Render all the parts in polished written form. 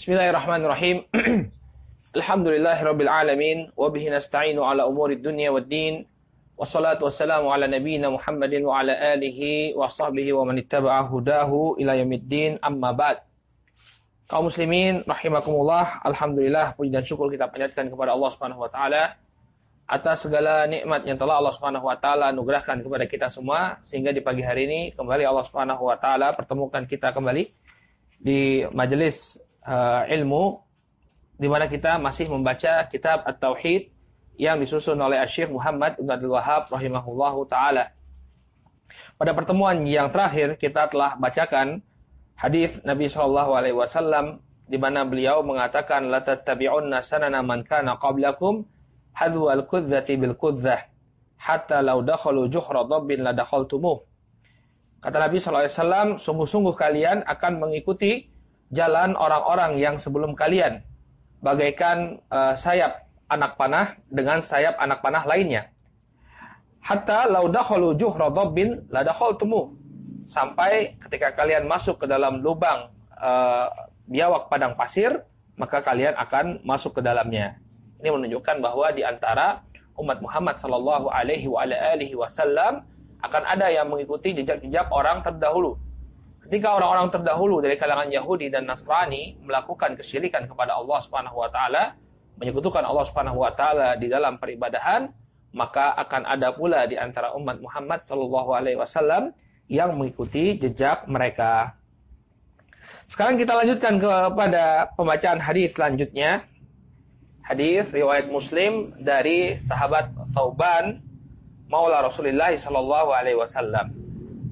Bismillahirrahmanirrahim. Alhamdulillahirabbil alamin wa bihi nasta'inu ala umurid dunya waddin. Wassalatu wassalamu ala nabiyyina Muhammadin wa ala alihi wa sahbihi wa man ittaba'a hudahu ila yaumiddin. Amma ba'd. Kaum muslimin rahimakumullah, alhamdulillah puji dan syukur kita panjatkan kepada Allah Subhanahu wa taala atas segala nikmat yang telah Allah Subhanahu wa taala anugerahkan kepada kita semua sehingga di pagi hari ini kembali Allah Subhanahu wa taala pertemukan kita kembali di majelis ilmu di mana kita masih membaca kitab At-Tauhid yang disusun oleh Syekh Muhammad Ibn Abdul Wahhab rahimahullahu taala. Pada pertemuan yang terakhir kita telah bacakan hadis Nabi sallallahu alaihi wasallam di mana beliau mengatakan la tattabi'unna sanana man kana qablakum hadwal kudzati bil kudzah hatta law dakhalu juhra dabbin la dakhaltumuh. Kata Nabi sallallahu alaihi wasallam, sungguh-sungguh kalian akan mengikuti jalan orang-orang yang sebelum kalian bagaikan sayap anak panah dengan sayap anak panah lainnya. Hatta law dakhalu juhra dabbin la dakhaltumuh. Sampai ketika kalian masuk ke dalam lubang biawak padang pasir, maka kalian akan masuk ke dalamnya. Ini menunjukkan bahwa di antara umat Muhammad sallallahu alaihi wasallam akan ada yang mengikuti jejak-jejak orang terdahulu. Ketika orang-orang terdahulu dari kalangan Yahudi dan Nasrani melakukan kesyirikan kepada Allah Subhanahu wa taala, menyekutukan Allah Subhanahu wa taala di dalam peribadahan, maka akan ada pula di antara umat Muhammad sallallahu alaihi wasallam yang mengikuti jejak mereka. Sekarang kita lanjutkan kepada pembacaan hadis selanjutnya. Hadis riwayat Muslim dari sahabat Thauban maula Rasulullah sallallahu alaihi wasallam.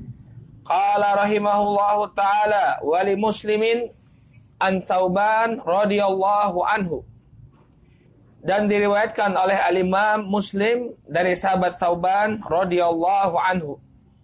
Qala rahimahullahu ta'ala wa li muslimin an Thauban radhiyallahu anhu. Dan diriwayatkan oleh al-Imam Muslim dari sahabat Thauban radhiyallahu anhu.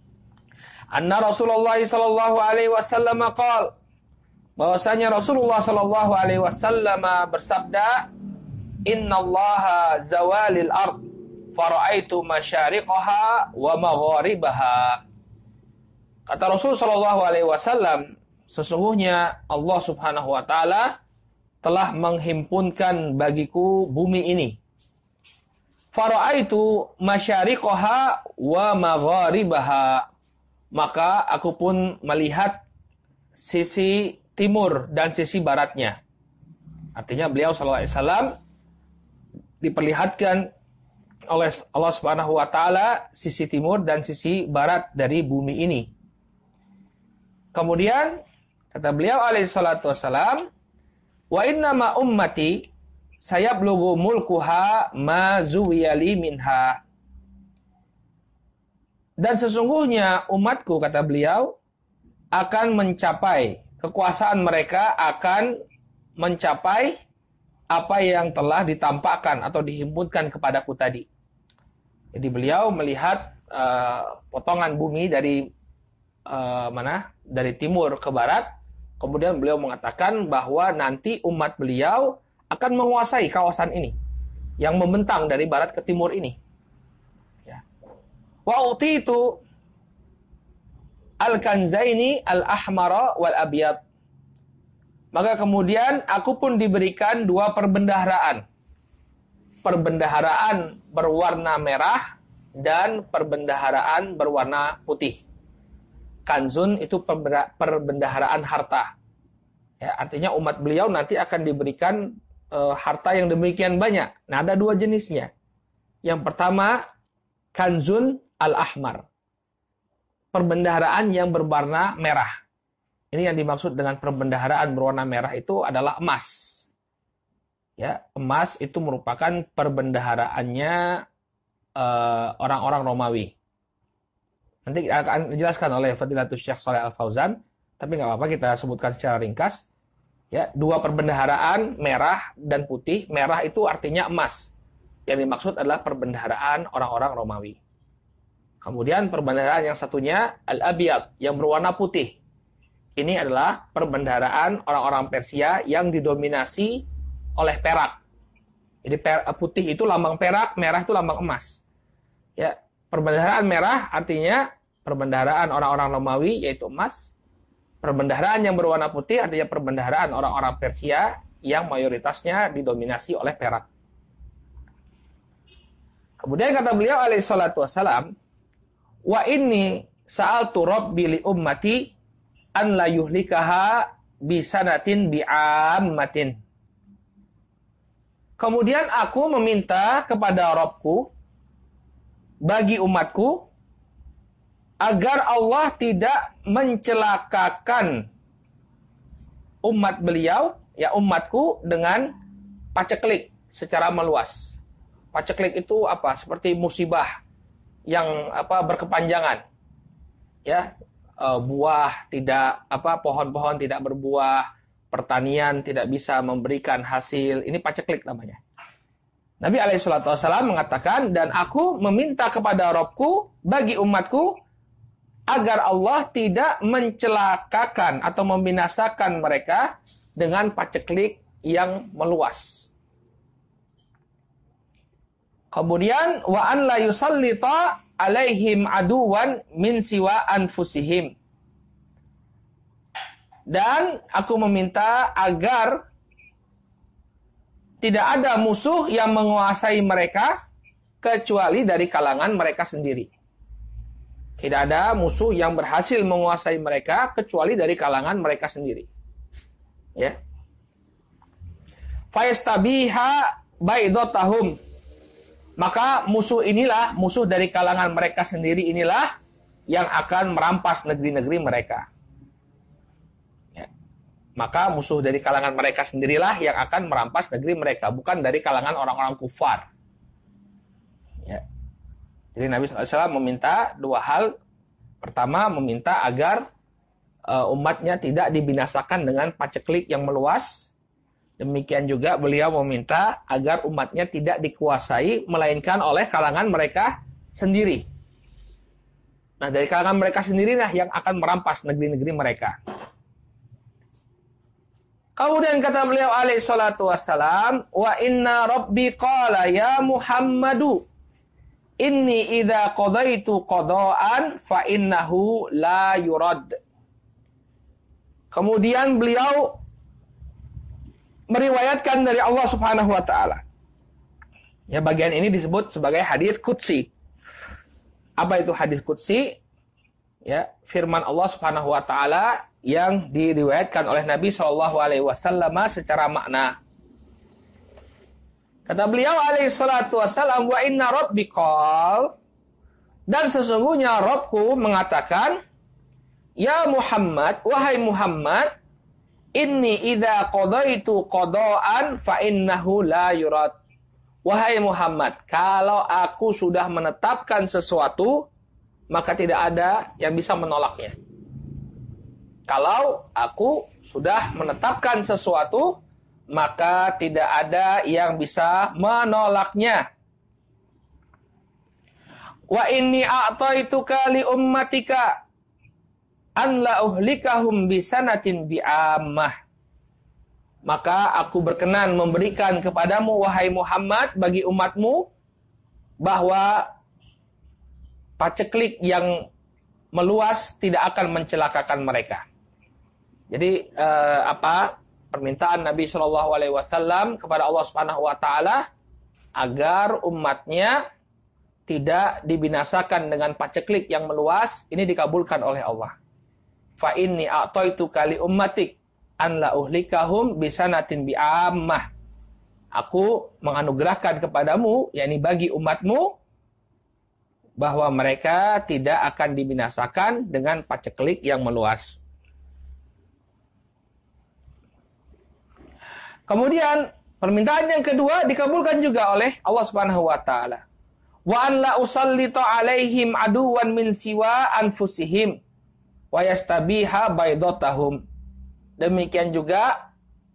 Anna Rasulullah sallallahu alaihi wasallam qala, bahwasanya Rasulullah sallallahu alaihi wasallam bersabda, innallaha zawalil ard fara'aitu masyariqaha wa magharibaha. Kata Rasul sallallahu alaihi wasallam, sesungguhnya Allah Subhanahu wa taala telah menghimpunkan bagiku bumi ini. Fara'aitu masyariqaha wa magharibaha. Maka aku pun melihat sisi timur dan sisi baratnya. Artinya beliau sallallahu alaihi wasallam diperlihatkan oleh Allah Subhanahu wa taala sisi timur dan sisi barat dari bumi ini. Kemudian kata beliau alaihi salatu wasalam, wa inna ma ummati sayablughu mulkuha ma zuwiyali minha. Dan sesungguhnya umatku, kata beliau, akan mencapai, kekuasaan mereka akan mencapai apa yang telah ditampakkan atau dihimpunkan kepadaku tadi. Jadi beliau melihat potongan bumi dari dari timur ke barat. Kemudian beliau mengatakan bahwa nanti umat beliau akan menguasai kawasan ini yang membentang dari barat ke timur ini. Wa utitu al-kanzaini al-ahmara wal abyad. Maka kemudian aku pun diberikan dua perbendaharaan. Perbendaharaan berwarna merah dan perbendaharaan berwarna putih. Kanzun itu perbendaharaan harta. Ya, artinya umat beliau nanti akan diberikan harta yang demikian banyak. Nah, ada dua jenisnya. Yang pertama, kanzun al-ahmar. Perbendaharaan yang berwarna merah. Ini yang dimaksud dengan perbendaharaan berwarna merah itu adalah emas. Ya, emas itu merupakan perbendaharaannya orang-orang Romawi. Nanti akan dijelaskan oleh Fadilatul Syekh Shalih Al-Fauzan, tapi nggak apa-apa kita sebutkan secara ringkas. Ya, dua perbendaharaan merah dan putih. Merah itu artinya emas. Yang dimaksud adalah perbendaharaan orang-orang Romawi. Kemudian perbendaharaan yang satunya al-abyad yang berwarna putih. Ini adalah perbendaharaan orang-orang Persia yang didominasi oleh perak. Jadi putih itu lambang perak, merah itu lambang emas. Ya, perbendaharaan merah artinya perbendaharaan orang-orang Romawi yaitu emas. Perbendaharaan yang berwarna putih artinya perbendaharaan orang-orang Persia yang mayoritasnya didominasi oleh perak. Kemudian kata beliau alaihi salatu wassalam, wa inni sa'altu rabbi li ummati an la yuhlikaha bisanatin bi'ammatin. Kemudian aku meminta kepada Rabbku bagi umatku agar Allah tidak mencelakakan umat beliau, ya umatku, dengan paceklik secara meluas. Paceklik itu apa? Seperti musibah yang berkepanjangan. Ya, buah tidak pohon-pohon tidak berbuah, pertanian tidak bisa memberikan hasil. Ini paceklik namanya. Nabi alaihi salatu wasallam mengatakan, dan aku meminta kepada Rabbku bagi umatku agar Allah tidak mencelakakan atau membinasakan mereka dengan paceklik yang meluas. Kemudian wa an la yusallita alaihim aduwan min siwa anfusihim. Dan aku meminta agar tidak ada musuh yang menguasai mereka kecuali dari kalangan mereka sendiri. Tidak ada musuh yang berhasil menguasai mereka kecuali dari kalangan mereka sendiri. Ya. Fayastabiha baidotahum. Maka musuh inilah, musuh dari kalangan mereka sendiri inilah yang akan merampas negeri-negeri mereka. Ya. Maka musuh dari kalangan mereka sendirilah yang akan merampas negeri mereka, bukan dari kalangan orang-orang kufar. Ya. Jadi Nabi SAW meminta dua hal. Pertama, meminta agar umatnya tidak dibinasakan dengan paceklik yang meluas. Demikian juga beliau meminta agar umatnya tidak dikuasai, melainkan oleh kalangan mereka sendiri. Nah, dari kalangan mereka sendirilah yang akan merampas negeri-negeri mereka. Kemudian kata beliau alaihi salatu wassalam, wa inna rabbi qala ya Muhammadu inni idza qadaitu qada'an fa innahu la yurad. Kemudian beliau meriwayatkan dari Allah Subhanahu wa taala. Ya, bagian ini disebut sebagai hadis qudsi. Apa itu hadis qudsi? Ya, firman Allah Subhanahu wa taala yang diriwayatkan oleh Nabi sallallahu alaihi wasallam secara makna. Kata beliau alaihi salatu wasallam, wa inna rabbi qal, dan sesungguhnya Rabbku mengatakan, ya Muhammad, wahai Muhammad, inni idza qadaitu qada'an fa innahu la yurad. Wahai Muhammad, kalau aku sudah menetapkan sesuatu, maka tidak ada yang bisa menolaknya. Kalau aku sudah menetapkan sesuatu, maka tidak ada yang bisa menolaknya. Wa inni a'taituka li ummatika an la uhlikahum bisanatin bi'ammah. Maka aku berkenan memberikan kepadamu wahai Muhammad bagi umatmu bahwa paceklik yang meluas tidak akan mencelakakan mereka. Jadi permintaan Nabi Shallallahu Alaihi Wasallam kepada Allah Subhanahu Wa Taala agar umatnya tidak dibinasakan dengan paceklik yang meluas, ini dikabulkan oleh Allah. Fa inni a'taituka li ummatik an la uhlikahum bisanatin bi'ammah. Aku menganugerahkan kepadamu, yakni bagi umatmu, bahwa mereka tidak akan dibinasakan dengan paceklik yang meluas. Kemudian permintaan yang kedua dikabulkan juga oleh Allah Subhanahu wa taala. Wa an la usallita alaihim aduwan min siwa anfusihim wa yastabiha baidotahum. Demikian juga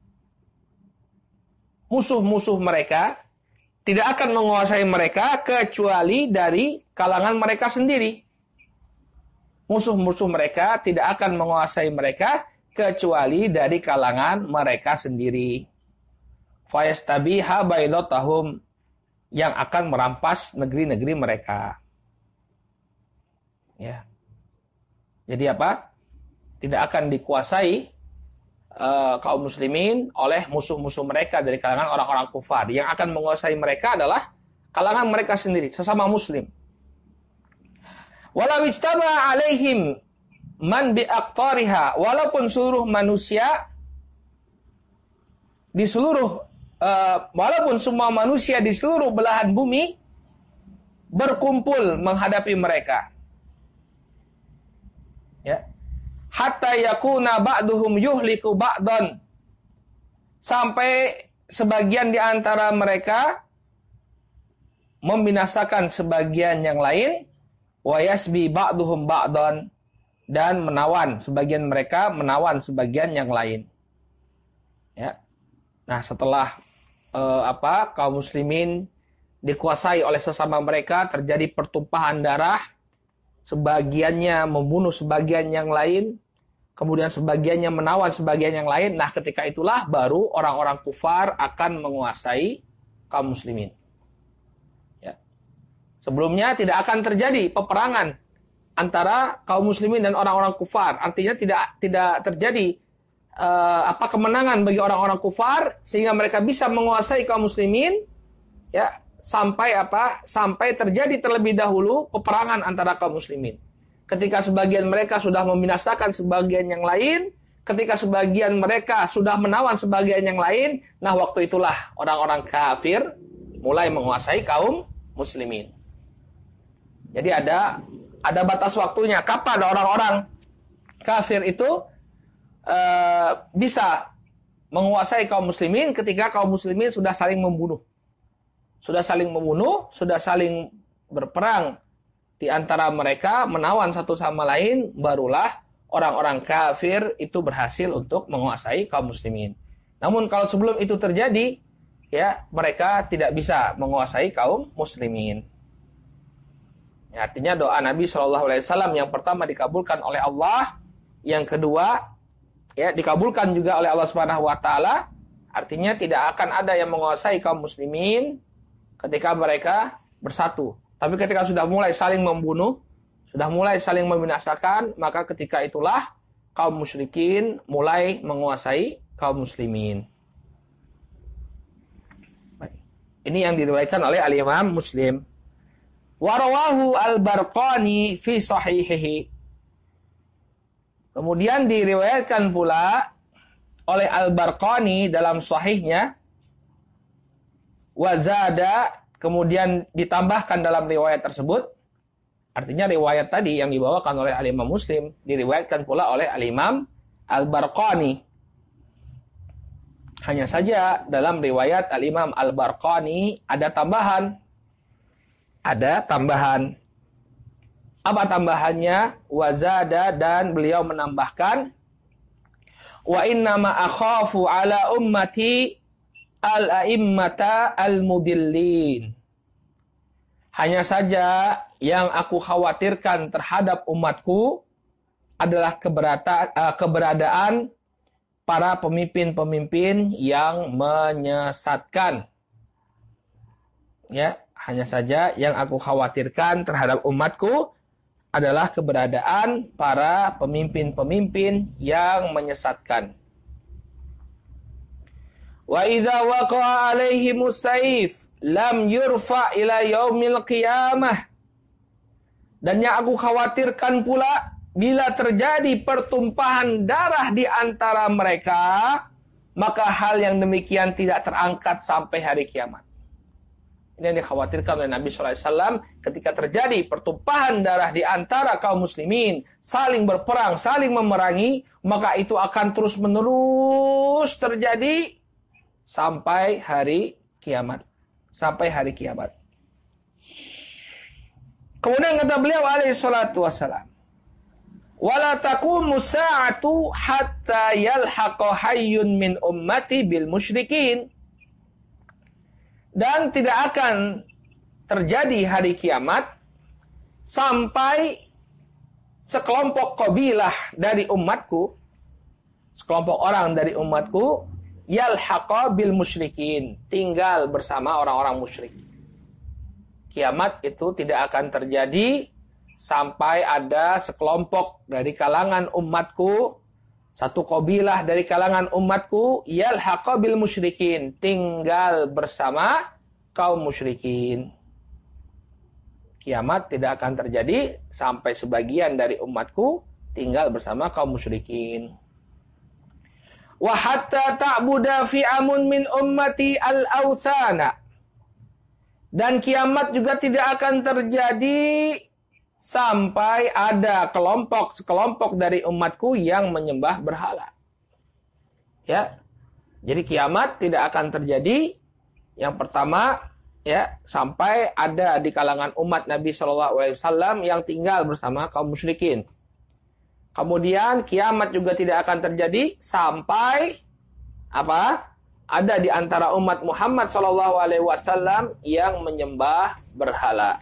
musuh-musuh mereka tidak akan menguasai mereka kecuali dari kalangan mereka sendiri. Musuh-musuh mereka tidak akan menguasai mereka kecuali dari kalangan mereka sendiri. Fa yastabiha baidotahum, yang akan merampas negeri-negeri mereka. Ya. Jadi apa? tidak akan dikuasai kaum muslimin oleh musuh-musuh mereka dari kalangan orang-orang kufar. Yang akan menguasai mereka adalah kalangan mereka sendiri, sesama muslim. Walau ijtama alaihim man biaqtariha, walaupun seluruh manusia di seluruh walaupun semua manusia di seluruh belahan bumi berkumpul menghadapi mereka. Ya. Hatta yakuna ba'duhum yuhliku ba'dan. Sampai sebagian di antara mereka membinasakan sebagian yang lain, wa yasbi ba'duhum ba'dan, dan menawan sebagian mereka menawan sebagian yang lain. Ya. Nah, setelah kaum muslimin dikuasai oleh sesama mereka, terjadi pertumpahan darah, sebagiannya membunuh sebagian yang lain, kemudian sebagiannya menawan sebagian yang lain. Nah, ketika itulah baru orang-orang kufar akan menguasai kaum muslimin. Ya. Sebelumnya tidak akan terjadi peperangan antara kaum muslimin dan orang-orang kufar. Artinya tidak terjadi kemenangan bagi orang-orang kufar sehingga mereka bisa menguasai kaum muslimin, ya, sampai terjadi terlebih dahulu peperangan antara kaum muslimin. Ketika sebagian mereka sudah membinasakan sebagian yang lain, ketika sebagian mereka sudah menawan sebagian yang lain, nah waktu itulah orang-orang kafir mulai menguasai kaum muslimin. Jadi ada batas waktunya kapan orang-orang kafir itu bisa menguasai kaum muslimin, ketika kaum muslimin sudah saling membunuh. Sudah saling berperang di antara mereka, menawan satu sama lain, barulah orang-orang kafir itu berhasil untuk menguasai kaum muslimin. Namun kalau sebelum itu terjadi, ya, mereka tidak bisa menguasai kaum muslimin. Ya, artinya doa Nabi SAW yang pertama dikabulkan oleh Allah, yang kedua ya dikabulkan juga oleh Allah Subhanahu wa taala. Artinya tidak akan ada yang menguasai kaum muslimin ketika mereka bersatu. Tapi ketika sudah mulai saling membunuh, sudah mulai saling membinasakan, maka ketika itulah kaum musyrikin mulai menguasai kaum muslimin. Ini yang diriwayatkan oleh Al-Imam Muslim. Wa rawahu Al-Barqani fi sahihihi. Kemudian diriwayatkan pula oleh Al-Barqani dalam sahihnya, wazada, kemudian ditambahkan dalam riwayat tersebut. Artinya riwayat tadi yang dibawakan oleh Al-Imam Muslim diriwayatkan pula oleh Al-Imam Al-Barqani. Hanya saja dalam riwayat Al-Imam Al-Barqani ada tambahan. Apa tambahannya? Wazada, dan beliau menambahkan, wa innama akhafu ala ummati al-a'immata al-mudillin. Hanya saja yang aku khawatirkan terhadap umatku adalah keberadaan para pemimpin-pemimpin yang menyesatkan. Ya, hanya saja yang aku khawatirkan terhadap umatku adalah keberadaan para pemimpin-pemimpin yang menyesatkan. Wa idza waqa'a 'alaihimus saif lam yurfa ila yaumil qiyamah. Dan yang aku khawatirkan pula, bila terjadi pertumpahan darah di antara mereka, maka hal yang demikian tidak terangkat sampai hari kiamat. Ini yang dikhawatirkan oleh Nabi SAW ketika terjadi pertumpahan darah di antara kaum muslimin, saling berperang, saling memerangi, maka itu akan terus-menerus terjadi sampai hari kiamat. Sampai hari kiamat. Kemudian kata beliau alaihi salatu wassalam, wala taqumu sa'atu hatta yalhaqa hayyun min ummati bil musyrikin. Dan tidak akan terjadi hari kiamat sampai sekelompok kabilah dari umatku, sekelompok orang dari umatku, yalhaqa bil musyrikin, tinggal bersama orang-orang musyrik. Kiamat itu tidak akan terjadi sampai ada sekelompok dari kalangan umatku, satu kabilah dari kalangan umatku, yalhaqa bil musyrikin, tinggal bersama kaum musyrikin. Kiamat tidak akan terjadi sampai sebagian dari umatku tinggal bersama kaum musyrikin. Wa hatta ta'buda fi'amun min ummati al-awthana. Dan kiamat juga tidak akan terjadi sampai ada sekelompok dari umatku yang menyembah berhala. Ya. Jadi kiamat tidak akan terjadi yang pertama ya sampai ada di kalangan umat Nabi Shallallahu alaihi wasallam yang tinggal bersama kaum musyrikin. Kemudian kiamat juga tidak akan terjadi sampai ada di antara umat Muhammad Shallallahu alaihi wasallam yang menyembah berhala.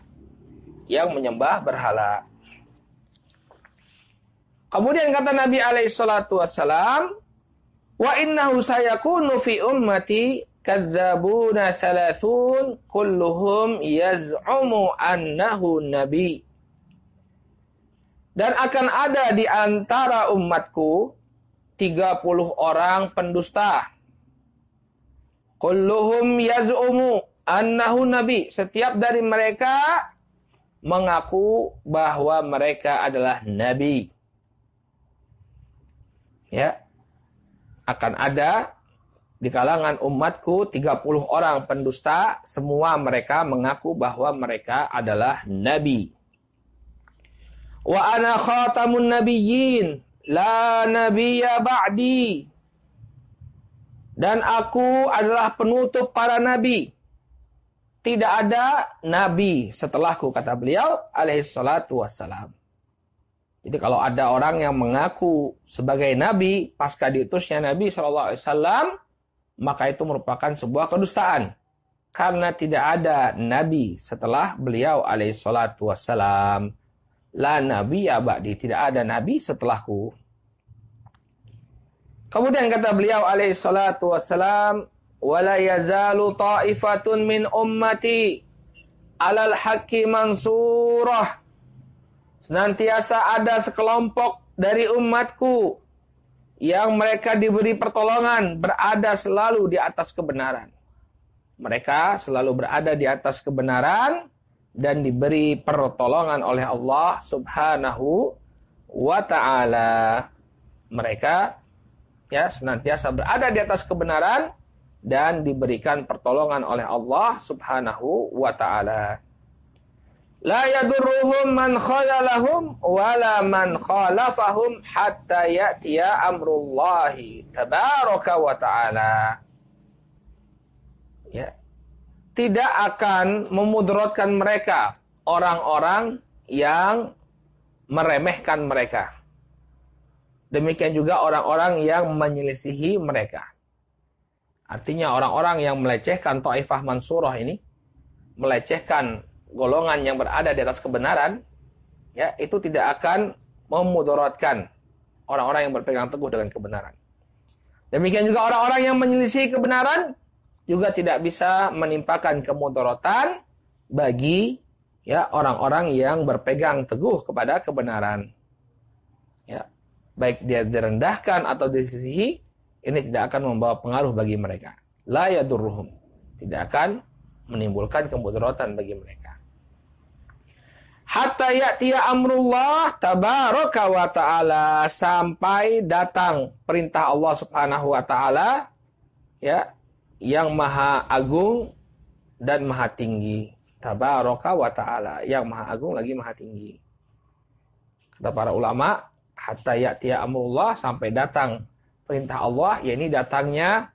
Kemudian kata Nabi alaihi salatu wasallam, wa innahu sayakunu fi ummati kadzabuna thalathun kulluhum yaz'umu annahu nabi. Dan akan ada di antara umatku 30 orang pendusta. Kulluhum yaz'umu annahu nabi. Setiap dari mereka mengaku bahwa mereka adalah nabi. Ya. Akan ada di kalangan umatku 30 orang pendusta, semua mereka mengaku bahwa mereka adalah nabi. Wa ana khatamun nabiyyin, la nabiyya ba'di. Dan aku adalah penutup para nabi. Tidak ada nabi setelahku, kata beliau alaihi salatu wassalam. Jadi kalau ada orang yang mengaku sebagai nabi pasca diutusnya Nabi SAW, maka itu merupakan sebuah kedustaan. Karena tidak ada nabi setelah beliau alaihi salatu wassalam. La nabiyya ba'di, tidak ada nabi setelahku. Kemudian kata beliau alaihi salatu wassalam, wala yazalu ta'ifatun min ummati alal haqqi mansurah. Senantiasa ada sekelompok dari umatku yang mereka diberi pertolongan, berada selalu di atas kebenaran. Mereka selalu berada di atas kebenaran dan diberi pertolongan oleh Allah Subhanahu wa ta'ala. Mereka ya senantiasa berada di atas kebenaran dan diberikan pertolongan oleh Allah Subhanahu wa ta'ala. La yadurruhum man khalalahum wala man khalafahum hatta ya'tiya amrullahi tabaraka wa ta'ala. Ya. Tidak akan memudaratkan mereka orang-orang yang meremehkan mereka. Demikian juga orang-orang yang menyelisihi mereka. Artinya orang-orang yang melecehkan Taifah Mansurah ini, melecehkan golongan yang berada di atas kebenaran, ya itu tidak akan memudaratkan orang-orang yang berpegang teguh dengan kebenaran. Demikian juga orang-orang yang menyelisihi kebenaran juga tidak bisa menimpakan kemudaratan bagi ya orang-orang yang berpegang teguh kepada kebenaran. Ya, baik dia direndahkan atau disisihi, ini tidak akan membawa pengaruh bagi mereka. La yadurruhum, tidak akan menimbulkan kemudaratan bagi mereka. Hatta ya'tiya amrullah tabaraka wa ta'ala, sampai datang perintah Allah Subhanahu wa ta'ala ya yang maha agung dan maha tinggi. Tabaraka wa ta'ala, yang maha agung lagi maha tinggi. Kata para ulama, hatta ya'tiya amrullah, sampai datang perintah Allah, yakni datangnya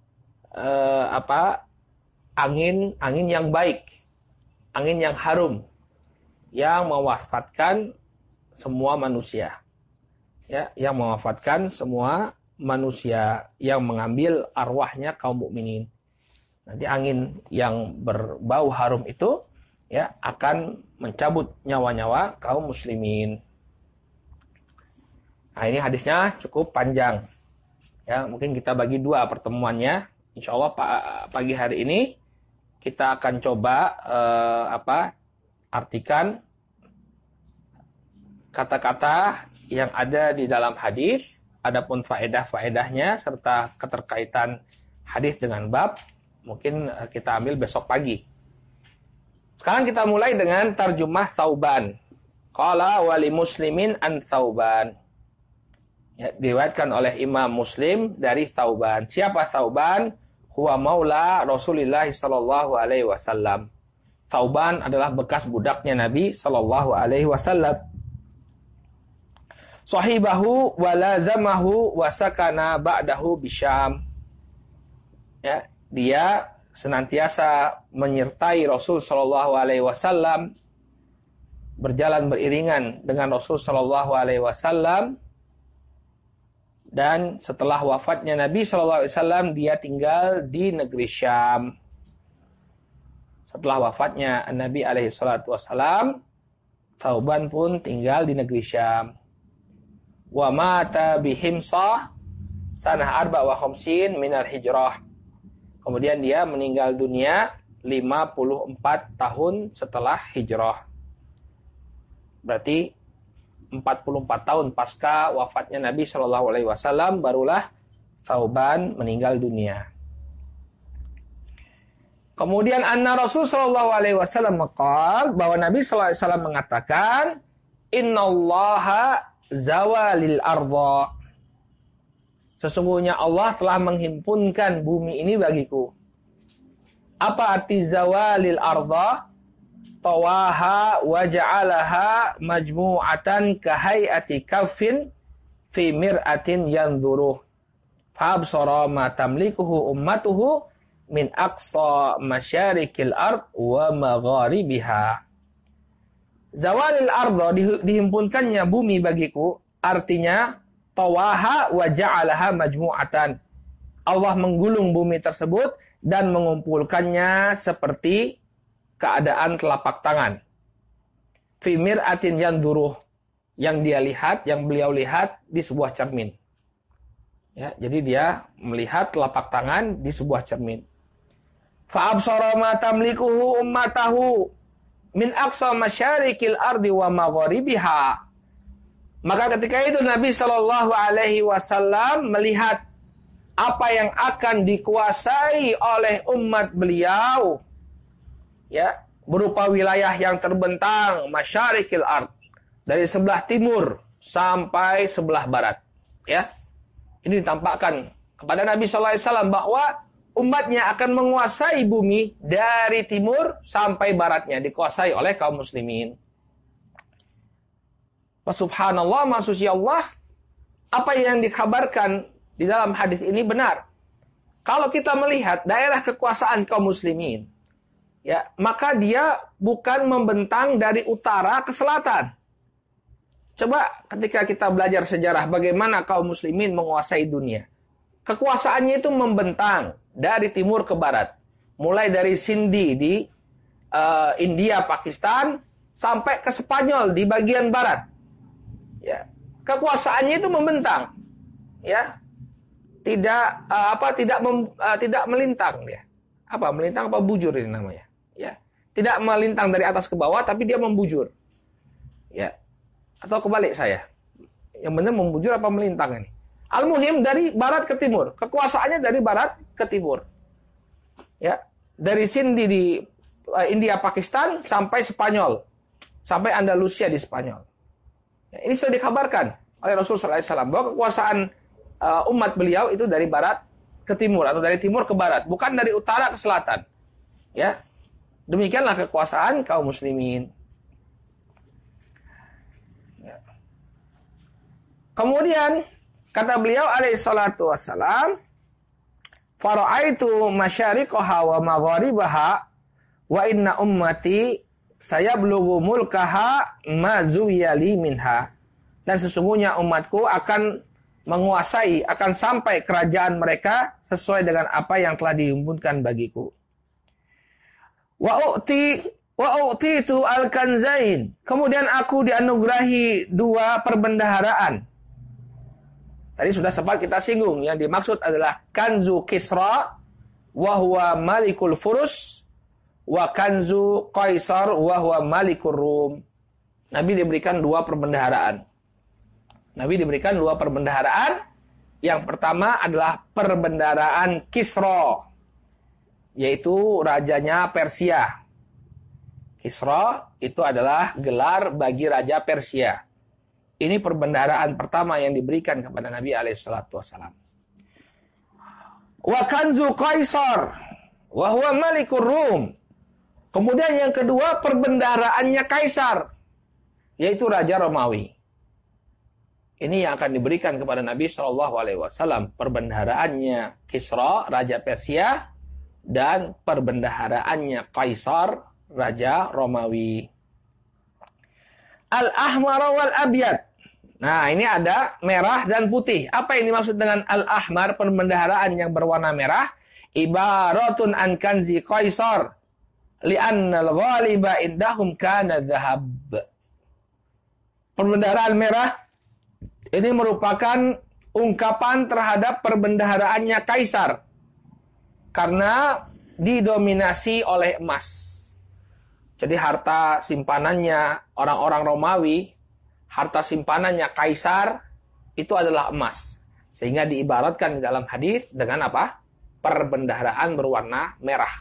angin yang baik, angin yang harum yang mewafatkan semua manusia. Ya, yang mewafatkan semua manusia, yang mengambil arwahnya kaum mukminin. Nanti angin yang berbau harum itu ya akan mencabut nyawa-nyawa kaum muslimin. Nah, ini hadisnya cukup panjang. Ya, mungkin kita bagi dua pertemuannya. Insyaallah pagi hari ini kita akan coba artikan kata-kata yang ada di dalam hadis, adapun faedah-faedahnya serta keterkaitan hadis dengan bab mungkin kita ambil besok pagi. Sekarang kita mulai dengan tarjumah Tsauban. Qala wali muslimin an Tsauban. Ya, diriwayatkan oleh Imam Muslim dari Tsauban. Siapa Tsauban? Huwa maula Rasulullah sallallahu alaihi wasallam. Tsauban adalah bekas budaknya Nabi sallallahu alaihi wasallam. Sahibahu wa lazamahu wa sakana ba'dahu bisyam. Ya, dia senantiasa menyertai Rasul sallallahu alaihi wasallam, berjalan beriringan dengan Rasul sallallahu alaihi wasallam. Dan setelah wafatnya Nabi SAW, dia tinggal di negeri Syam. Setelah wafatnya Nabi SAW, Tsauban pun tinggal di negeri Syam. Wa mata bihimsah sanah arba wa khamsin minal hijrah. Kemudian dia meninggal dunia 54 tahun setelah hijrah. Berarti 44 tahun pasca wafatnya Nabi Shallallahu Alaihi Wasallam barulah Tsauban meninggal dunia. Kemudian anna Rasul Shallallahu Alaihi Wasallam maqal, bahwa Nabi Shallallahu Alaihi Wasallam mengatakan, Innallaha zawalil arda. Sesungguhnya Allah telah menghimpunkan bumi ini bagiku. Apa arti zawalil arda? Tawaha wa ja'alaha majmu'atan kahayati kaffin fi mir'atin yanzuruh. Fabsara ma tamlikuhu ummatuhu min aqsa masyarikil ard wa magharibiha. Zawalil arda, dihimpunkannya bumi bagiku, artinya tawaha wa ja'alaha majmu'atan. Allah menggulung bumi tersebut dan mengumpulkannya seperti keadaan telapak tangan. Fi mir'atin yanzuruh, yang dia lihat, yang beliau lihat di sebuah cermin. Ya, jadi dia melihat telapak tangan di sebuah cermin. Fa absara ma tamlikuhu ummatahu min aqsa masyarikil ardi wa magharibiha. Maka ketika itu Nabi Shallallahu Alaihi Wasallam melihat apa yang akan dikuasai oleh umat beliau, ya, berupa wilayah yang terbentang masyarikil ard, dari sebelah timur sampai sebelah barat, ya. Ini ditampakkan kepada Nabi sallallahu alaihi wasallam bahwa umatnya akan menguasai bumi dari timur sampai baratnya, dikuasai oleh kaum muslimin. Subhanallah, maksudnya Allah, apa yang dikabarkan di dalam hadis ini benar. Kalau kita melihat daerah kekuasaan kaum muslimin, ya, maka dia bukan membentang dari utara ke selatan. Coba ketika kita belajar sejarah bagaimana kaum muslimin menguasai dunia. Kekuasaannya itu membentang dari timur ke barat. Mulai dari Sindhi di India, Pakistan, sampai ke Spanyol di bagian barat. Ya. Kekuasaannya itu membentang. Ya. Tidak melintang ya. Apa melintang apa bujur ini namanya? Ya, tidak melintang dari atas ke bawah, tapi dia membujur. Ya, atau kebalik saya. Yang benar membujur apa melintang ini? Al-muhim dari barat ke timur. Kekuasaannya dari barat ke timur. Ya, dari Sindhi di India, Pakistan sampai Spanyol, sampai Andalusia di Spanyol. Ya, ini sudah dikabarkan oleh Rasulullah SAW bahwa kekuasaan umat beliau itu dari barat ke timur atau dari timur ke barat, bukan dari utara ke selatan. Ya. Demikianlah kekuasaan kaum muslimin. Ya. Kemudian kata beliau alaihi salatu wassalam, fara'aitu masyariqaha wa magharibaha wa inna ummati sayablughu mulkaha ma zuwiyali minha. Dan sesungguhnya umatku akan menguasai, akan sampai kerajaan mereka sesuai dengan apa yang telah dihimpunkan bagiku. Wa u'titu al-kanzain. Kemudian aku dianugerahi 2 perbendaharaan. Tadi sudah sempat kita singgung, yang dimaksud adalah kanzu Kisra wa huwa malikul Furus wa kanzu Qaisar wa huwa malikur Rum. Nabi diberikan dua perbendaharaan. Nabi diberikan dua perbendaharaan. Yang pertama adalah perbendaharaan Kisra, yaitu rajanya Persia. Kisra itu adalah gelar bagi raja Persia. Ini perbendaharaan pertama yang diberikan kepada Nabi alaihissalatu wassalam. Wa kanzu Kaisar wa huwa malikur Rum. Kemudian yang kedua perbendaharaannya Kaisar, yaitu raja Romawi. Ini yang akan diberikan kepada Nabi SAW. Perbendaharaannya Kisra, raja Persia, dan perbendaharaannya Kaisar, raja Romawi. Al-ahmar wal abyad. Nah, ini ada merah dan putih. Apa yang dimaksud dengan al-ahmar, perbendaharaan yang berwarna merah? Ibaratun an kanzi Kaisar, li'annal ghaliba indahum kana dhahab. Perbendaharaan merah ini merupakan ungkapan terhadap perbendaharaannya Kaisar, karena didominasi oleh emas. Jadi harta simpanannya orang-orang Romawi, harta simpanannya Kaisar, itu adalah emas. Sehingga diibaratkan di dalam hadis dengan apa? Perbendaharaan berwarna merah.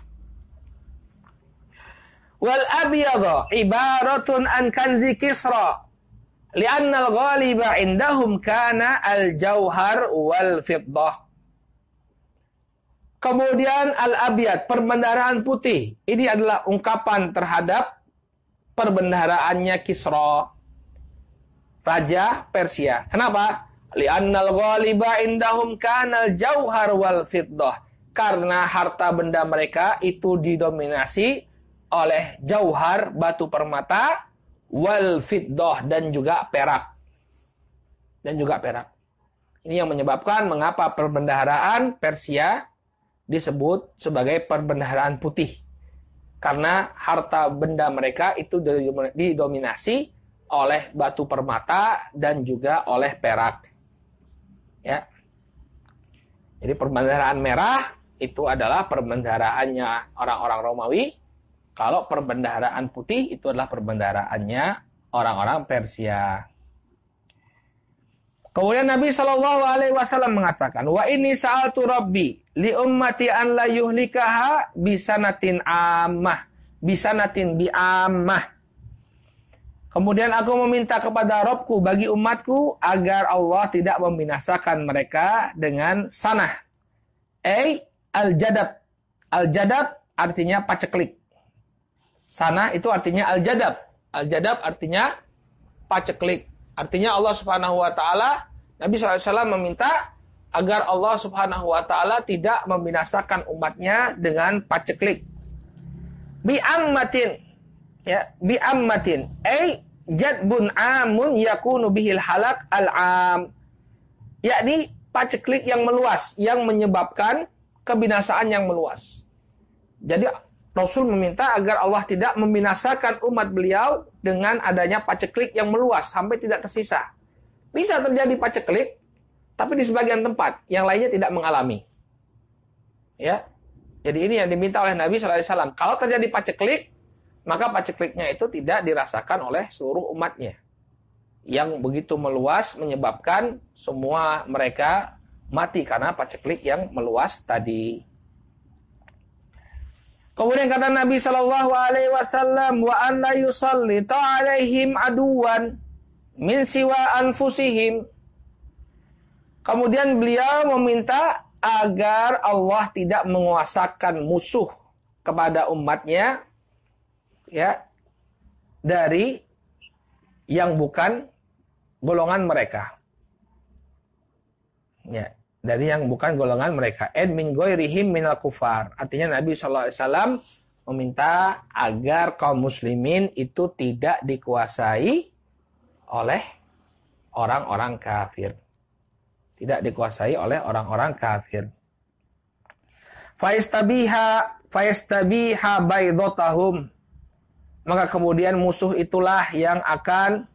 Wal abyadha ibaratun an kanzi Kisra, li'annal ghaliba indahum kana al-jauhar wal fiddah. Kemudian al-abyad, perbendaharaan putih. Ini adalah ungkapan terhadap perbendaharaannya Kisra, raja Persia. Kenapa? Li'annal ghaliba indahum kana al-jauhar wal fiddah. Karena harta benda mereka itu didominasi oleh jauhar, batu permata, wal fiddah, dan juga perak. Ini yang menyebabkan mengapa perbendaharaan Persia disebut sebagai perbendaharaan putih. Karena harta benda mereka itu didominasi oleh batu permata dan juga oleh perak. Ya. Jadi perbendaharaan merah itu adalah perbendaharaannya orang-orang Romawi. Kalau perbendaharaan putih itu adalah perbendaharaannya orang-orang Persia. Kemudian Nabi SAW mengatakan, wa inni sa'altu Rabbi li ummati an la yuhlikaha bisanatin bi'ammah. Kemudian aku meminta kepada Rabbku bagi umatku agar Allah tidak membinasakan mereka dengan sanah. Al-jadab. Al-jadab artinya paceklik. Sanah itu artinya al-jadab. Al-jadab artinya paceklik. Artinya Allah Subhanahu wa taala, Nabi SAW meminta agar Allah Subhanahu wa taala tidak membinasakan umatnya dengan paceklik. Bi'ammatin. Ya, bi'ammatin. Jadbun amun yakunu bihil halak al-am. Yakni paceklik yang meluas, yang menyebabkan kebinasaan yang meluas. Jadi Rasul meminta agar Allah tidak membinasakan umat beliau dengan adanya paceklik yang meluas sampai tidak tersisa. Bisa terjadi paceklik, tapi di sebagian tempat, yang lainnya tidak mengalami. Ya, jadi ini yang diminta oleh Nabi SAW. Kalau terjadi paceklik, maka pacekliknya itu tidak dirasakan oleh seluruh umatnya. Yang begitu meluas menyebabkan semua mereka mati karena paceklik yang meluas tadi. Kemudian kata Nabi SAW, wa an la yusallita alaihim aduwan min siwa anfusihim. Kemudian beliau meminta agar Allah tidak menguasakan musuh kepada umatnya, ya, dari yang bukan golongan mereka. Ya. Dari yang bukan golongan mereka. Min ghairihim minal kufar. Artinya Nabi SAW meminta agar kaum muslimin itu tidak dikuasai oleh orang-orang kafir. Tidak dikuasai oleh orang-orang kafir. Faistabiha baydotahum. Maka kemudian musuh itulah yang akan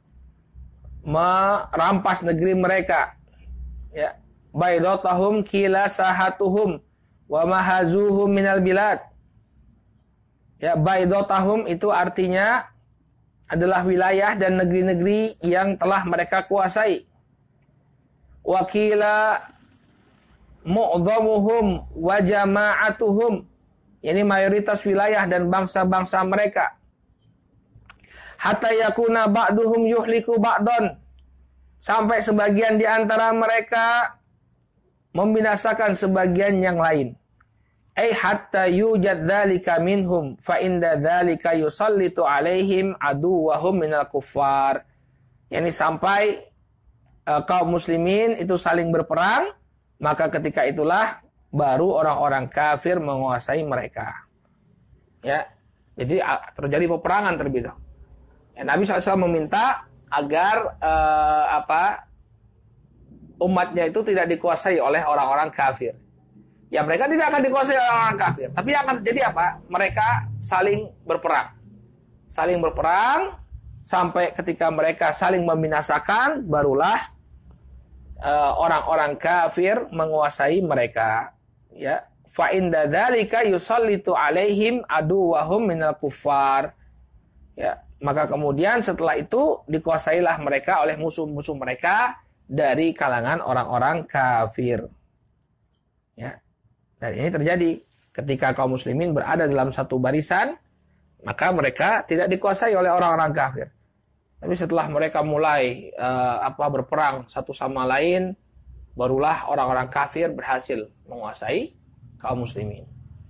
merampas negeri mereka. Ya. Baydotahum kila sahatuhum wa mahazuhum minal bilad. Ya, baydotahum itu artinya adalah wilayah dan negeri-negeri yang telah mereka kuasai. Wakila mu'dhamuhum wa jama'atuhum, yakni mayoritas wilayah dan bangsa-bangsa mereka. Hatta yakuna ba'duhum yuhliku ba'don, sampai sebagian di antara mereka membinasakan sebagian yang lain. Ai hatta yujad dzalika minhum fa inda dzalika yusallitu alaihim aduwwahum minal kuffar. Yani sampai kaum muslimin itu saling berperang, maka ketika itulah baru orang-orang kafir menguasai mereka. Ya. Jadi terjadi peperangan terlebih dahulu. Ya, Nabi SAW meminta agar umatnya itu tidak dikuasai oleh orang-orang kafir. Ya, mereka tidak akan dikuasai oleh orang kafir, tapi yang akan terjadi apa? Mereka saling berperang. Saling berperang sampai ketika mereka saling membinasakan, barulah orang-orang kafir menguasai mereka. Ya, fa inda dzalika yusallitu alaihim aduwwahum minal kuffar. Ya, maka kemudian setelah itu dikuasailah mereka oleh musuh-musuh mereka dari kalangan orang-orang kafir. Ya. Dan ini terjadi ketika kaum muslimin berada dalam satu barisan, maka mereka tidak dikuasai oleh orang-orang kafir. Tapi setelah mereka mulai berperang satu sama lain, barulah orang-orang kafir berhasil menguasai kaum muslimin.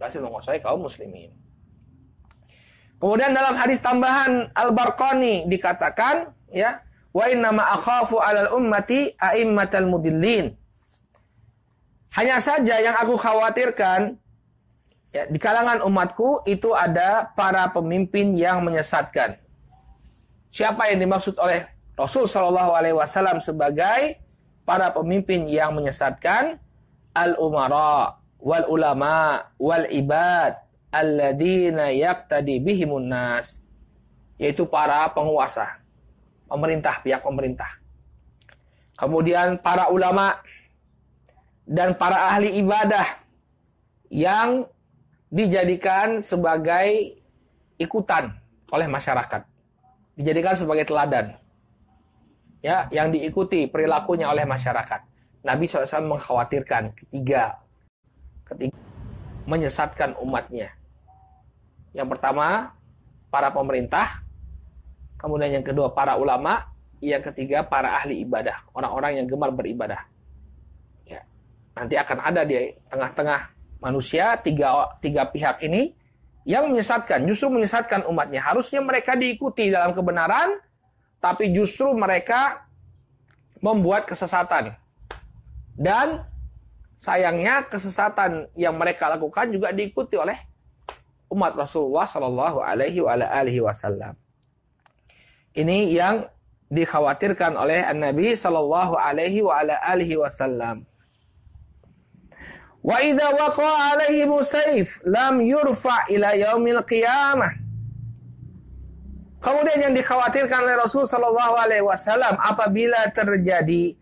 Kemudian dalam hadis tambahan Al-Barqani dikatakan, ya, wa inna ma akhafu 'alal ummati a'immatal mudillin. Hanya saja yang aku khawatirkan, ya, di kalangan umatku itu ada para pemimpin yang menyesatkan. Siapa yang dimaksud oleh Rasul sallallahu alaihi wasallam sebagai para pemimpin yang menyesatkan? Al-umara wal ulama wal ibad alladzina yaqtadi bihimun nas, yaitu para penguasa, pemerintah, pihak pemerintah. Kemudian para ulama dan para ahli ibadah yang dijadikan sebagai ikutan oleh masyarakat, dijadikan sebagai teladan, ya, yang diikuti perilakunya oleh masyarakat. Nabi SAW mengkhawatirkan ketiga menyesatkan umatnya. Yang pertama, para pemerintah. Kemudian yang kedua, para ulama. Yang ketiga, para ahli ibadah. Orang-orang yang gemar beribadah. Ya. Nanti akan ada di tengah-tengah manusia, tiga pihak ini yang menyesatkan. Justru menyesatkan umatnya. Harusnya mereka diikuti dalam kebenaran, tapi justru mereka membuat kesesatan. Dan sayangnya kesesatan yang mereka lakukan juga diikuti oleh umat Rasulullah Sallallahu Alaihi Wasallam. Ini yang dikhawatirkan oleh Nabi Sallallahu Alaihi Wasallam. Wa idza waqa'a alaihi musayf lam yurfa ila yaumil qiyamah. Kemudian yang dikhawatirkan oleh Rasul Sallallahu Alaihi Wasallam apabila terjadi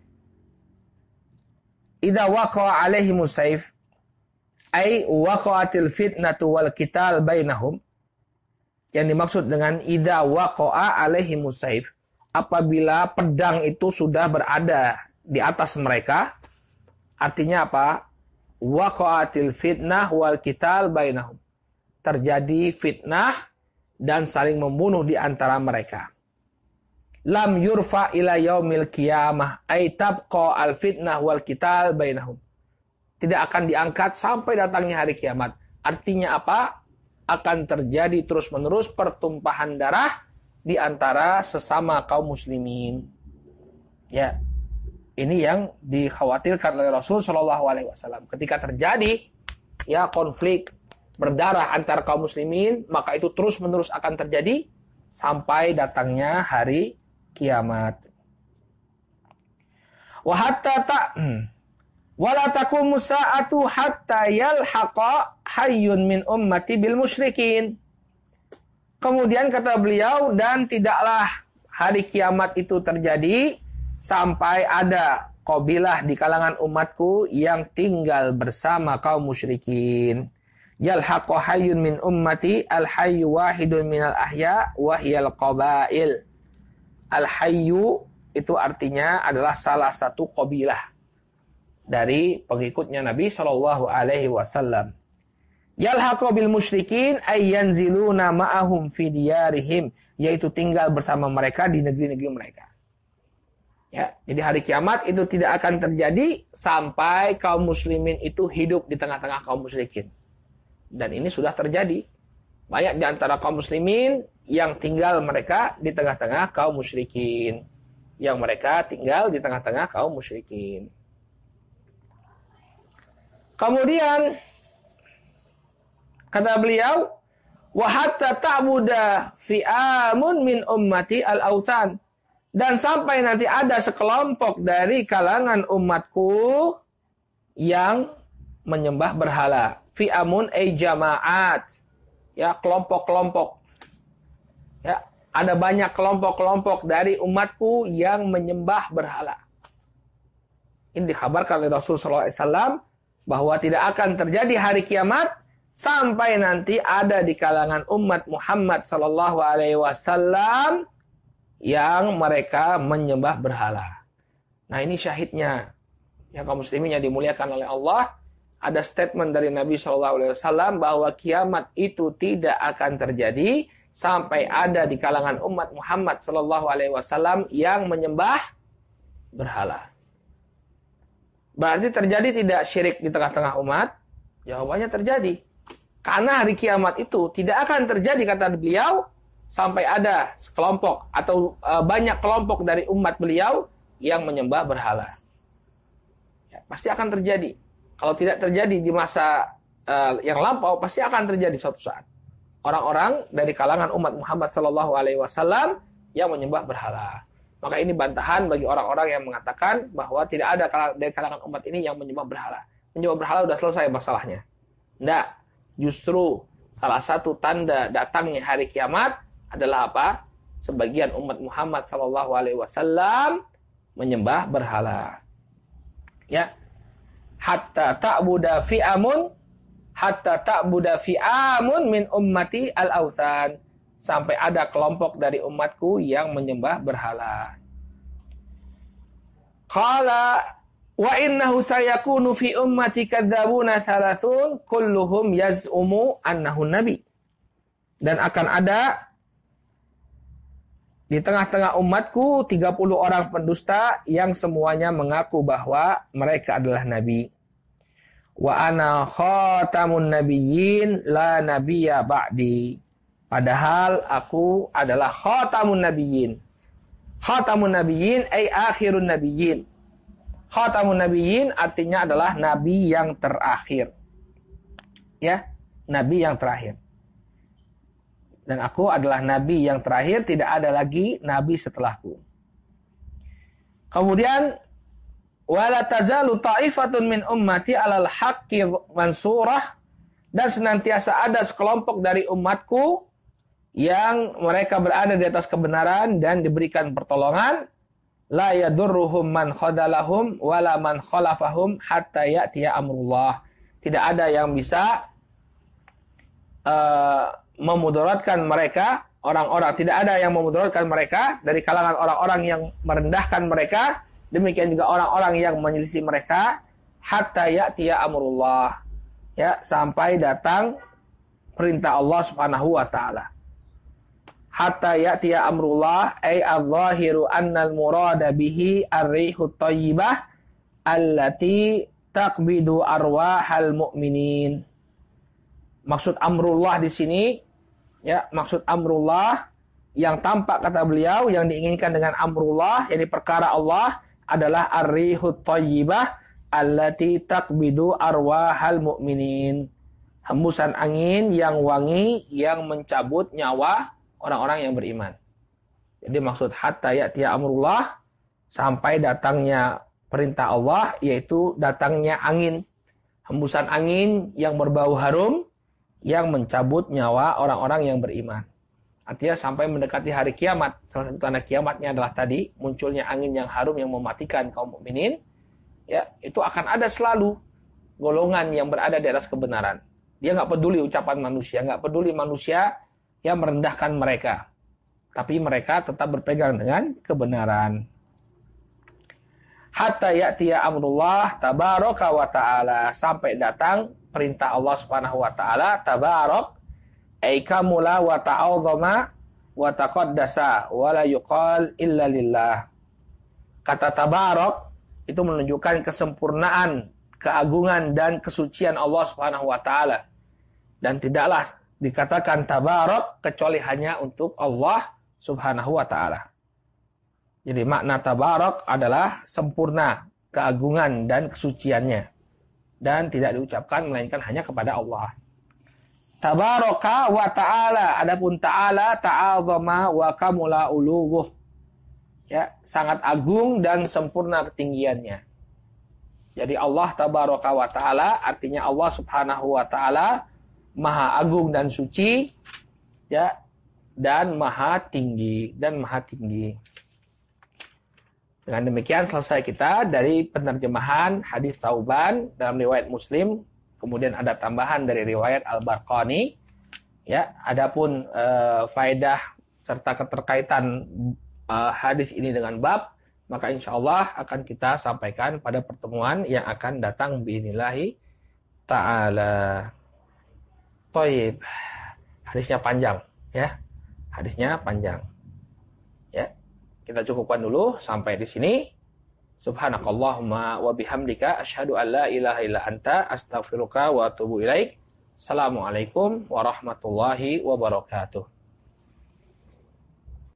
idza waqa'a alaihi musayf, ai waqa'atil fitnatu wal qital bainahum. Yang dimaksud dengan idza waqa'a alaihi musayf, apabila pedang itu sudah berada di atas mereka, artinya apa? Waqa'atil fitnah wal qital bainahum. Terjadi fitnah dan saling membunuh di antara mereka. Lam yurfa ila yaumil qiyamah, ay tabqa al fitnah wal qital bainahum. Tidak akan diangkat sampai datangnya hari kiamat. Artinya apa? Akan terjadi terus-menerus pertumpahan darah di antara sesama kaum muslimin. Ya. Ini yang dikhawatirkan oleh Rasul Shallallahu alaihi wasallam. Ketika terjadi ya konflik berdarah antar kaum muslimin, maka itu terus-menerus akan terjadi sampai datangnya hari kiamat. Wa hatta wala taqumu sa'atu hatta yalhaqa hayyun min ummati bil musyrikin. Kemudian kata beliau, dan tidaklah hari kiamat itu terjadi sampai ada kabilah di kalangan umatku yang tinggal bersama kaum musyrikin. Yalhaqu hayyun min ummati al-hayyu wahidun minal ahya wa hiyal qabail. Al-hayyu itu artinya adalah salah satu qabilah dari pengikutnya Nabi sallallahu alaihi wasallam. Yalhaqu bil musyrikin ay yanziluna ma'ahum fi diyarihim, yaitu tinggal bersama mereka di negeri-negeri mereka. Ya, jadi hari kiamat itu tidak akan terjadi sampai kaum muslimin itu hidup di tengah-tengah kaum musyrikin. Dan ini sudah terjadi. Banyak di antara kaum muslimin yang tinggal mereka di tengah-tengah kaum musyrikin. Yang mereka tinggal di tengah-tengah kaum musyrikin. Kemudian kata beliau, wa hatta ta'buda fi'amun min ummati al-authan, dan sampai nanti ada sekelompok dari kalangan umatku yang menyembah berhala. Fi'amun ay jama'at, ya, kelompok-kelompok. Ya, ada banyak kelompok-kelompok dari umatku yang menyembah berhala. Ini dikhabarkan oleh Rasulullah SAW bahwa tidak akan terjadi hari kiamat sampai nanti ada di kalangan umat Muhammad sallallahu alaihi wasallam yang mereka menyembah berhala. Nah, ini syahidnya. Ya, kaum muslimin yang dimuliakan oleh Allah, ada statement dari Nabi sallallahu alaihi wasallam bahwa kiamat itu tidak akan terjadi sampai ada di kalangan umat Muhammad sallallahu alaihi wasallam yang menyembah berhala. Berarti terjadi tidak syirik di tengah-tengah umat? Jawabannya terjadi. Karena hari kiamat itu tidak akan terjadi, kata beliau, sampai ada sekelompok atau banyak kelompok dari umat beliau yang menyembah berhala. Ya, pasti akan terjadi. Kalau tidak terjadi di masa yang lampau, pasti akan terjadi suatu saat. Orang-orang dari kalangan umat Muhammad SAW yang menyembah berhala. Maka ini bantahan bagi orang-orang yang mengatakan bahwa tidak ada dari kalangan umat ini yang menyembah berhala. Menyembah berhala sudah selesai masalahnya. Tidak. Justru salah satu tanda datangnya hari kiamat adalah apa? Sebagian umat Muhammad SAW menyembah berhala. Ya. Hatta ta'buda fi'amun min ummati al-authan, sampai ada kelompok dari umatku yang menyembah berhala. Qala wa innahu sayakunu fi ummati kadzabuna thalathun kulluhum yaz'umu annahu nabi. Dan akan ada di tengah-tengah umatku 30 orang pendusta yang semuanya mengaku bahwa mereka adalah nabi. Wa ana khatamun nabiyyin la nabiyya ba'di. Padahal aku adalah khatamun nabiyyin. Khatamun nabiyyin ay akhirun nabiyyin. Khatamun nabiyyin artinya adalah nabi yang terakhir. Ya, nabi yang terakhir. Dan aku adalah nabi yang terakhir, tidak ada lagi nabi setelahku. Kemudian wala tazalu ta'ifatun min ummati 'alal haqqi mansurah, dan senantiasa ada sekelompok dari umatku yang mereka berada di atas kebenaran dan diberikan pertolongan. La yadurruhum man khadalahum wala man khalafahum hatta ya'tiya amrullah. Tidak ada yang bisa memudaratkan mereka, orang-orang, tidak ada yang memudaratkan mereka dari kalangan orang-orang yang merendahkan mereka, demikian juga orang-orang yang menyelisih mereka, hatta ya'tiya amrullah, ya, sampai datang perintah Allah Subhanahu wa taala. Hatta ya'tiya amrullah ay adh-dhahiru annal murada bihi ar-rihut thayyibah allati taqbidu arwahal mu'minin. Maksud amrullah di sini, ya, maksud amrullah yang tampak kata beliau yang diinginkan dengan amrullah, yakni perkara Allah, adalah ar-rihut thayyibah allati taqbidu arwahal mu'minin. Hembusan angin yang wangi yang mencabut nyawa orang-orang yang beriman. Jadi maksud hatta ya'tiya amrullah, sampai datangnya perintah Allah, yaitu datangnya angin, hembusan angin yang berbau harum yang mencabut nyawa orang-orang yang beriman. Artinya sampai mendekati hari kiamat. Salah satu tanda kiamatnya adalah tadi munculnya angin yang harum yang mematikan kaum mukminin. Ya, itu akan ada selalu golongan yang berada di atas kebenaran. Dia nggak peduli ucapan manusia, nggak peduli manusia yang merendahkan mereka. Tapi mereka tetap berpegang dengan kebenaran. Hatta ya'tiya amrullah tabaraka wa ta'ala. Sampai datang perintah Allah subhanahu wa ta'ala. Tabarak. Aikamula wa ta'awzama wa taqaddasa. Wa la yuqal illa lillah. Kata tabarak itu menunjukkan kesempurnaan, keagungan dan kesucian Allah subhanahu wa ta'ala. Dan tidaklah dikatakan tabarak kecuali hanya untuk Allah subhanahu wa ta'ala. Jadi makna tabarak adalah sempurna, keagungan dan kesuciannya. Dan tidak diucapkan melainkan hanya kepada Allah. Tabaraka wa ta'ala. Adapun ta'ala, ta'azama wa kamula uluwuh. Ya, sangat agung dan sempurna ketinggiannya. Jadi Allah tabaraka wa ta'ala artinya Allah subhanahu wa ta'ala maha agung dan suci, ya, dan maha tinggi. Dengan demikian selesai kita dari penerjemahan hadis Tsauban dalam riwayat Muslim. Kemudian ada tambahan dari riwayat Al-Barqani. Ya, adapun faedah serta keterkaitan hadis ini dengan bab, maka insya Allah akan kita sampaikan pada pertemuan yang akan datang bi'inillahi ta'ala. Toib. Hadisnya panjang, ya. Hadisnya panjang. Ya. Kita cukupkan dulu sampai di sini. Subhanakallahumma wa bihamdika asyhadu an la ilaha illa anta astaghfiruka wa atubu ilaik. Assalamualaikum warahmatullahi wabarakatuh.